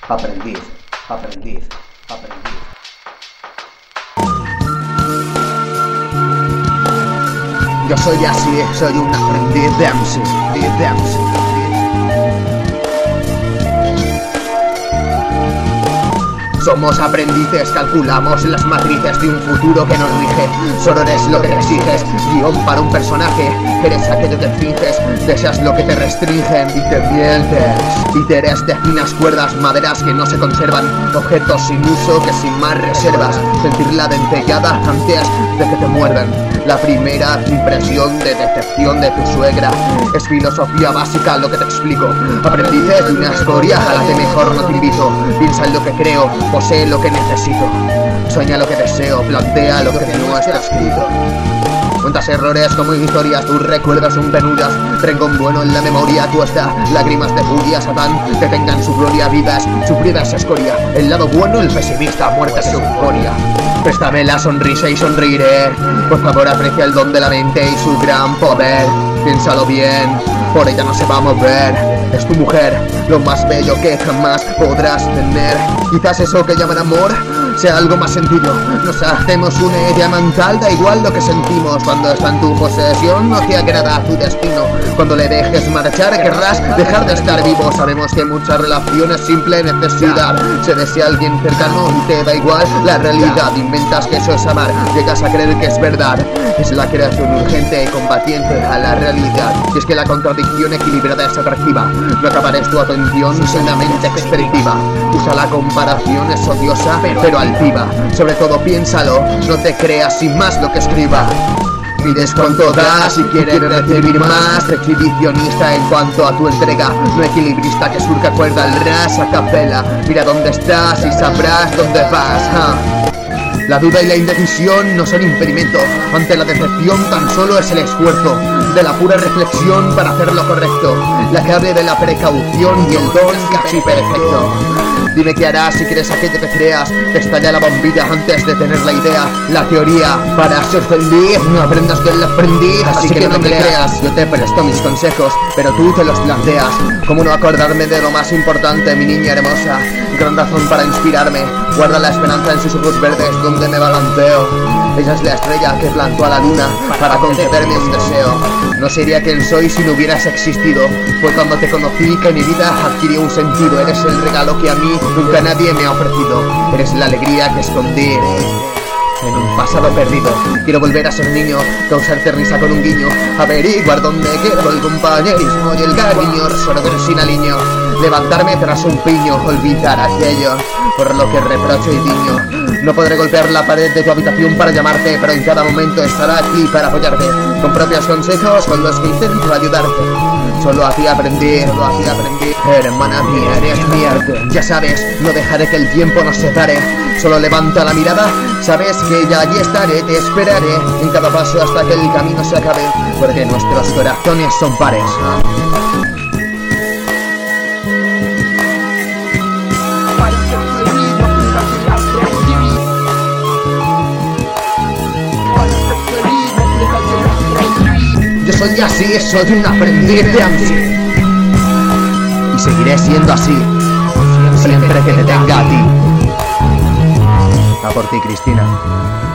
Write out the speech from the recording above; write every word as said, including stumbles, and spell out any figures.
aprendiz, aprendiz, aprendiz. Yo soy así, soy un aprendiz de M C, de M C. Somos aprendices, calculamos las matrices de un futuro que nos rige. Solo eres lo que exiges, guión para un personaje. Eres aquello que finges, deseas lo que te restringen y te mientes. Títeres de finas cuerdas, maderas que no se conservan, objetos sin uso que sin más reservas. Sentir la dentellada antes de que te muerdan. La primera impresión de decepción de tu suegra es filosofía básica lo que te explico. Aprendices de una escoria a la que mejor no te invito. Piensa en lo que creo, posee lo que necesito. Sueña lo que deseo, plantea lo que no está escrito. Cuentas errores como historias, tus recuerdos son penuras. Rencón bueno en la memoria, tú hasta lágrimas de furia. Satán, que tengan su gloria, vidas, sufridas escoria. El lado bueno, el pesimista, muerte es euforia. Préstame la sonrisa y sonreiré. Por favor aprecia el don de la mente y su gran poder. Piénsalo bien, por ella no se va a mover. Es tu mujer, lo más bello que jamás podrás tener. Quizás eso que llaman amor sea algo más sencillo. Nos hacemos una idea mental, da igual lo que sentimos. Cuando está en tu posesión no te agrada tu destino. Cuando le dejes marchar querrás dejar de estar vivo. Sabemos que muchas relaciones simple necesidad. Se desea alguien cercano y te da igual la realidad. Inventas que eso es amar, llegas a creer que es verdad. Es la creación urgente y combatiente a la realidad. Y es que la contradicción equilibrada es atractiva. No acabarás tu atención sin una mente expeditiva. Usa la comparación, es odiosa pero altiva. Sobre todo piénsalo, no te creas sin más lo que escriba. Pides cuanto das y quieres recibir más. Exhibicionista en cuanto a tu entrega, no equilibrista que surca cuerda al ras a capela. Mira dónde estás y sabrás dónde vas. ¿eh? La duda y la indecisión no son impedimento. Ante la decepción tan solo es el esfuerzo de la pura reflexión para hacer lo correcto. La clave de la precaución y el don casi perfecto. Dime qué harás si quieres aquello que creas. Te estalla la bombilla antes de tener la idea. La teoría para ser feliz no aprendas del aprendiz, así, así que, que no me creas. Yo te presto mis consejos, pero tú te los planteas. ¿Cómo no acordarme de lo más importante, mi niña hermosa? Gran razón para inspirarme. Guarda la esperanza en sus ojos verdes donde me balanceo. Ella es la estrella que plantó a la luna para concederme un deseo. No sería quien soy si no hubieras existido. Fue cuando te conocí que mi vida adquirió un sentido. Eres el regalo que a mí nunca nadie me ha ofrecido. Eres la alegría que escondí en un pasado perdido. Quiero volver a ser niño, causarte risa con un guiño, averiguar dónde quedó el compañerismo y el cariño, resolver sin aliño, levantarme tras un piño, olvidar aquello por lo que reprocho y diño. No podré golpear la pared de tu habitación para llamarte, pero en cada momento estará aquí para apoyarte, con propios consejos con los que intento ayudarte. Solo a ti aprendí, solo a ti aprendí. Hermana mía, eres mi arte. Ya sabes, no dejaré que el tiempo nos separe. Solo levanta la mirada, sabes que ya allí estaré, te esperaré en cada paso hasta que el camino se acabe, porque nuestros corazones son pares. Yo soy así, soy un aprendiz de M C. Y seguiré siendo así, siempre que te tenga a ti. A por ti, Cristina.